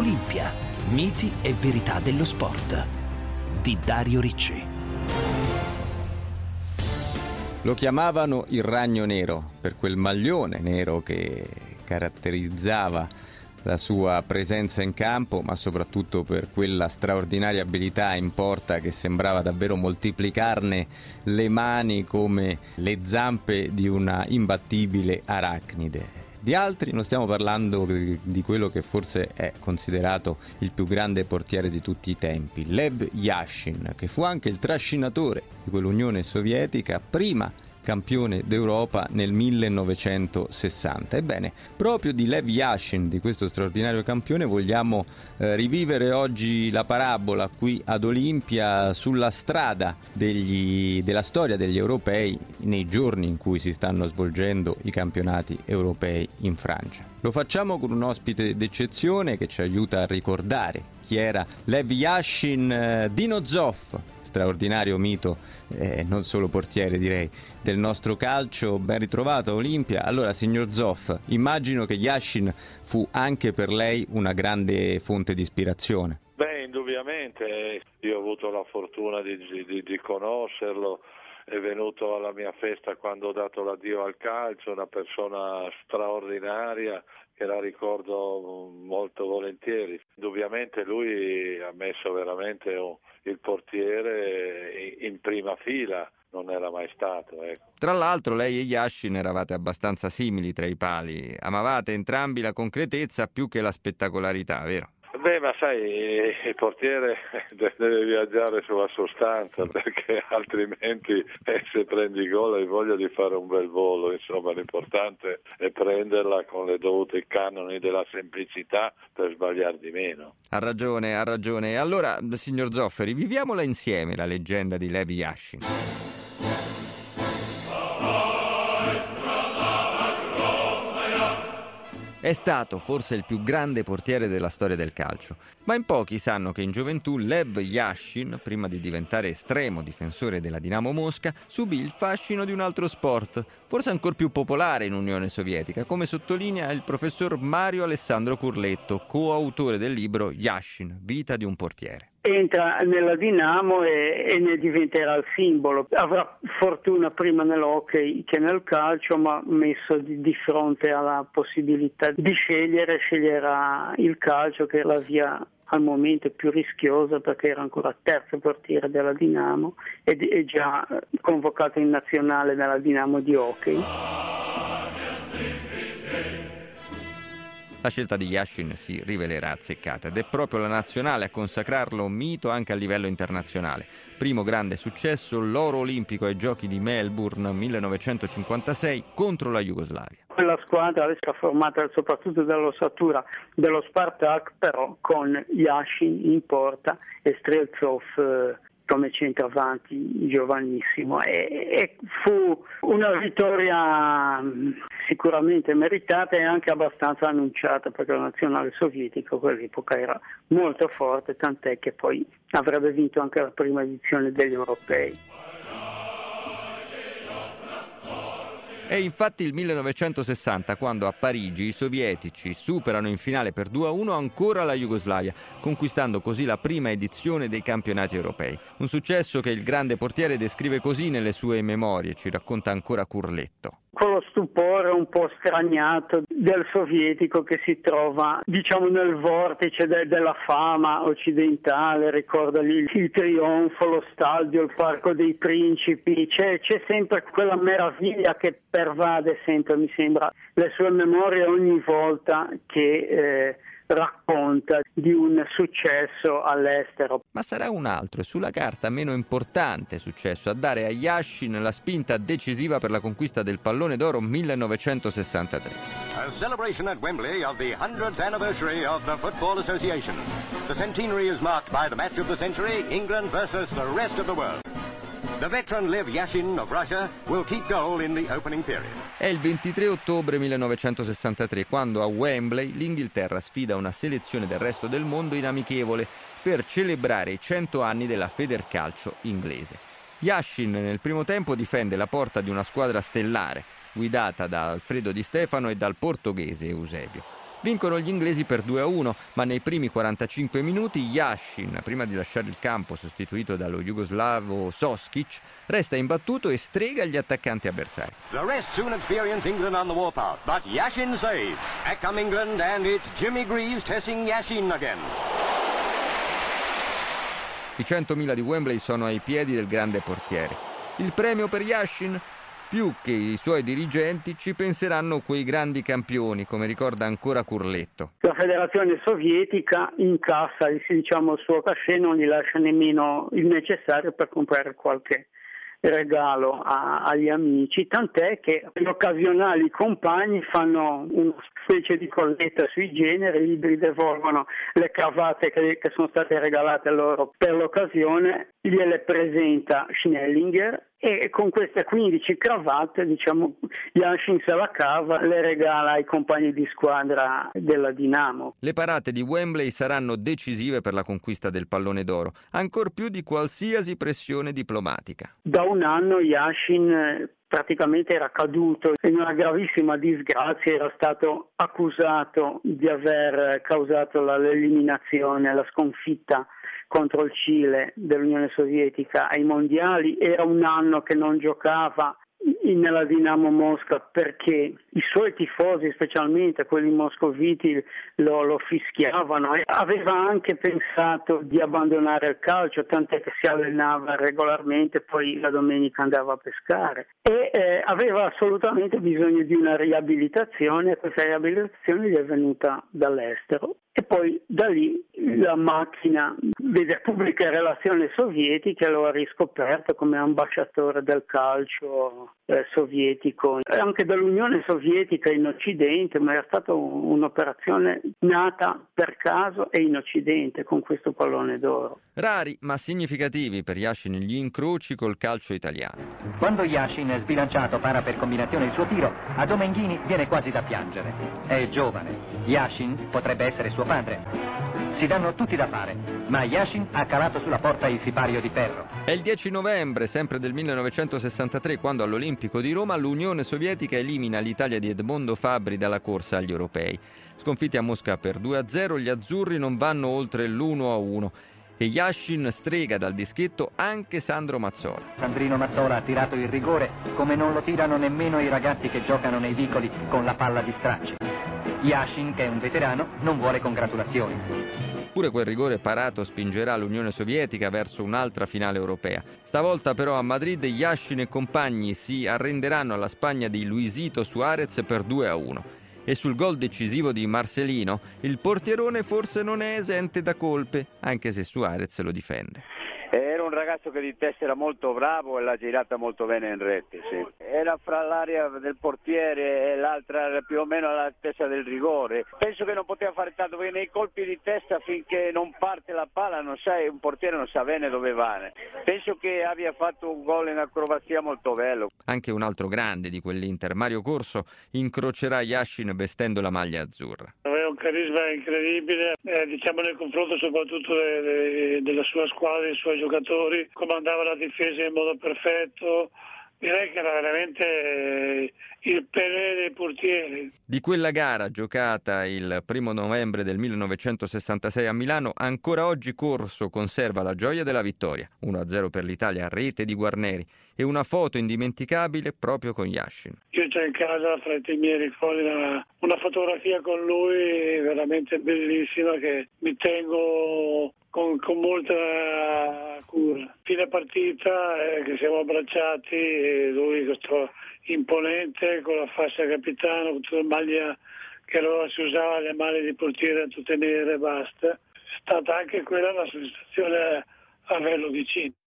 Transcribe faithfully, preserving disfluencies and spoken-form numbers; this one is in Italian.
Olimpia, miti e verità dello sport, di Dario Ricci. Lo chiamavano il Ragno Nero per quel maglione nero che caratterizzava la sua presenza in campo, ma soprattutto per quella straordinaria abilità in porta che sembrava davvero moltiplicarne le mani come le zampe di una imbattibile arachnide. Di altri non stiamo parlando di quello che forse è considerato il più grande portiere di tutti i tempi, Lev Yashin, che fu anche il trascinatore di quell'Unione Sovietica, prima campione d'Europa nel millenovecentosessanta. Ebbene, proprio di Lev Yashin, di questo straordinario campione, vogliamo eh, rivivere oggi la parabola qui ad Olimpia sulla strada degli, della storia degli europei nei giorni in cui si stanno svolgendo i campionati europei in Francia. Lo facciamo con un ospite d'eccezione che ci aiuta a ricordare chi era Lev Yashin, eh, Dino Zoff, straordinario mito, eh, non solo portiere direi, del nostro calcio. Ben ritrovato a Olimpia. Allora, signor Zoff, immagino che Yashin fu anche per lei una grande fonte di ispirazione. Beh, indubbiamente, io ho avuto la fortuna di, di, di conoscerlo, è venuto alla mia festa quando ho dato l'addio al calcio, una persona straordinaria che la ricordo molto volentieri. Indubbiamente lui ha messo veramente il portiere in prima fila, non era mai stato. Ecco. Tra l'altro lei e Yashin eravate abbastanza simili tra i pali, amavate entrambi la concretezza più che la spettacolarità, vero? Beh, ma sai, il portiere deve viaggiare sulla sostanza, perché altrimenti eh, se prendi gol hai voglia di fare un bel volo. Insomma, l'importante è prenderla con le dovute canoni della semplicità per sbagliare di meno. Ha ragione, ha ragione. Allora, signor Zofferi, viviamola insieme la leggenda di Lev Yashin. È stato forse il più grande portiere della storia del calcio, ma in pochi sanno che in gioventù Lev Yashin, prima di diventare estremo difensore della Dinamo Mosca, subì il fascino di un altro sport, forse ancor più popolare in Unione Sovietica, come sottolinea il professor Mario Alessandro Curletto, coautore del libro Yashin, vita di un portiere. Entra nella Dinamo e, e ne diventerà il simbolo. Avrà fortuna prima nell'hockey che nel calcio, ma messo di, di fronte alla possibilità di scegliere, sceglierà il calcio, che è la via al momento più rischiosa, perché era ancora terzo portiere della Dinamo ed è già convocato in nazionale nella Dinamo di hockey. La scelta di Yashin si rivelerà azzeccata ed è proprio la nazionale a consacrarlo mito anche a livello internazionale. Primo grande successo, l'oro olimpico ai giochi di Melbourne millenovecentocinquantasei contro la Jugoslavia. Quella squadra è formata soprattutto dall'ossatura dello Spartak, però con Yashin in porta e Streltsov eh, come centravanti giovanissimo, e, e fu una vittoria sicuramente meritata e anche abbastanza annunciata, perché la nazionale sovietica a quell'epoca era molto forte, tant'è che poi avrebbe vinto anche la prima edizione degli europei. È infatti il millenovecentosessanta quando a Parigi i sovietici superano in finale per due a uno ancora la Jugoslavia, conquistando così la prima edizione dei campionati europei. Un successo che il grande portiere descrive così nelle sue memorie, ci racconta ancora Curletto. Con lo stupore un po' straniato del sovietico che si trova, diciamo, nel vortice de- della fama occidentale, ricorda lì il trionfo, lo stadio, il Parco dei Principi, c'è, c'è sempre quella meraviglia che pervade sempre, mi sembra, le sue memorie ogni volta che eh, racconta di un successo all'estero. Ma sarà un altro e sulla carta meno importante successo a dare a Yashin la spinta decisiva per la conquista del pallone d'oro millenovecentosessantatré. A celebration at Wembley of the hundredth anniversary of the Football Association. The centenary is marked by the match of the century, England versus the rest of the world. The veteran Lev Yashin of Russia will keep goal in the opening period. È il ventitré ottobre millenovecentosessantatré quando a Wembley l'Inghilterra sfida una selezione del resto del mondo in amichevole per celebrare i cento anni della Federcalcio inglese. Yashin nel primo tempo difende la porta di una squadra stellare guidata da Alfredo Di Stefano e dal portoghese Eusebio. Vincono gli inglesi per due a uno, ma nei primi quarantacinque minuti Yashin, prima di lasciare il campo sostituito dallo jugoslavo Soskic, resta imbattuto e strega gli attaccanti avversari. The rest soon experience England on the warpath, but Yashin saves. Back come England and it's Jimmy Greaves testing Yashin again. I centomila di Wembley sono ai piedi del grande portiere. Il premio per Yashin? Più che i suoi dirigenti ci penseranno quei grandi campioni, come ricorda ancora Curletto. La Federazione Sovietica incassa diciamo, il suo cachet, non gli lascia nemmeno il necessario per comprare qualche regalo a, agli amici, tant'è che gli occasionali compagni fanno una specie di colletta sui generi, gli devolvono le cravatte che, che sono state regalate loro per l'occasione, gliele presenta Schnellinger e con queste quindici cravatte, diciamo, Yashin se la cava, le regala ai compagni di squadra della Dinamo. Le parate di Wembley saranno decisive per la conquista del pallone d'oro, ancor più di qualsiasi pressione diplomatica. Da un anno Yashin praticamente era caduto in una gravissima disgrazia, era stato accusato di aver causato l'eliminazione, la sconfitta contro il Cile dell'Unione Sovietica ai mondiali. Era un anno che non giocava nella Dinamo Mosca perché i suoi tifosi, specialmente quelli moscoviti, lo, lo fischiavano e aveva anche pensato di abbandonare il calcio, tant'è che si allenava regolarmente, poi la domenica andava a pescare e eh, aveva assolutamente bisogno di una riabilitazione. Questa riabilitazione gli è venuta dall'estero e poi da lì la macchina delle pubbliche relazioni sovietiche lo ha riscoperto come ambasciatore del calcio eh, sovietico, anche dell'Unione Sovietica in Occidente, ma era stata un'operazione nata per caso e in Occidente con questo pallone d'oro. Rari ma significativi per Yashin gli incroci col calcio italiano. Quando Yashin, sbilanciato, para per combinazione il suo tiro, a Domenghini viene quasi da piangere. È giovane. Yashin potrebbe essere suo padre. Si danno tutti da fare, ma Yashin ha calato sulla porta il sipario di ferro. È il dieci novembre, sempre del millenovecentosessantatré, quando all'Olimpico di Roma l'Unione Sovietica elimina l'Italia di Edmondo Fabbri dalla corsa agli europei. Sconfitti a Mosca per due a zero, gli azzurri non vanno oltre l'uno a uno e Yashin strega dal dischetto anche Sandro Mazzola. Sandrino Mazzola ha tirato il rigore come non lo tirano nemmeno i ragazzi che giocano nei vicoli con la palla di stracci. Yashin, che è un veterano, non vuole congratulazioni. Pure quel rigore parato spingerà l'Unione Sovietica verso un'altra finale europea. Stavolta però a Madrid Yashin e compagni si arrenderanno alla Spagna di Luisito Suarez per due a uno. E sul gol decisivo di Marcelino il portierone forse non è esente da colpe, anche se Suarez lo difende. Era un ragazzo che di testa era molto bravo e l'ha girata molto bene in rete, sì. Era fra l'area del portiere e l'altra era più o meno all'altezza del rigore. Penso che non poteva fare tanto perché nei colpi di testa finché non parte la palla non sai, un portiere non sa bene dove va. Penso che abbia fatto un gol in acrobazia molto bello. Anche un altro grande di quell'Inter, Mario Corso, incrocerà Yashin vestendo la maglia azzurra. Aveva un carisma incredibile, eh, diciamo nel confronto soprattutto de, de, della sua squadra, dei suoi giocatori, comandava la difesa in modo perfetto. Direi che era veramente eh, il Pelé dei portieri. Di quella gara giocata il primo novembre del millenovecentosessantasei a Milano, ancora oggi Corso conserva la gioia della vittoria, uno a zero per l'Italia a rete di Guarneri, e una foto indimenticabile proprio con Yashin. Io c'ho in casa fra i miei ricordi una, una fotografia con lui veramente bellissima che mi tengo con, con molta cura. Fine partita eh, che siamo abbracciati e lui questo imponente con la fascia capitano, con tutta la maglia che allora si usava, le maglie di portiere tutte nere e basta. È stata anche quella una soddisfazione averlo vicino.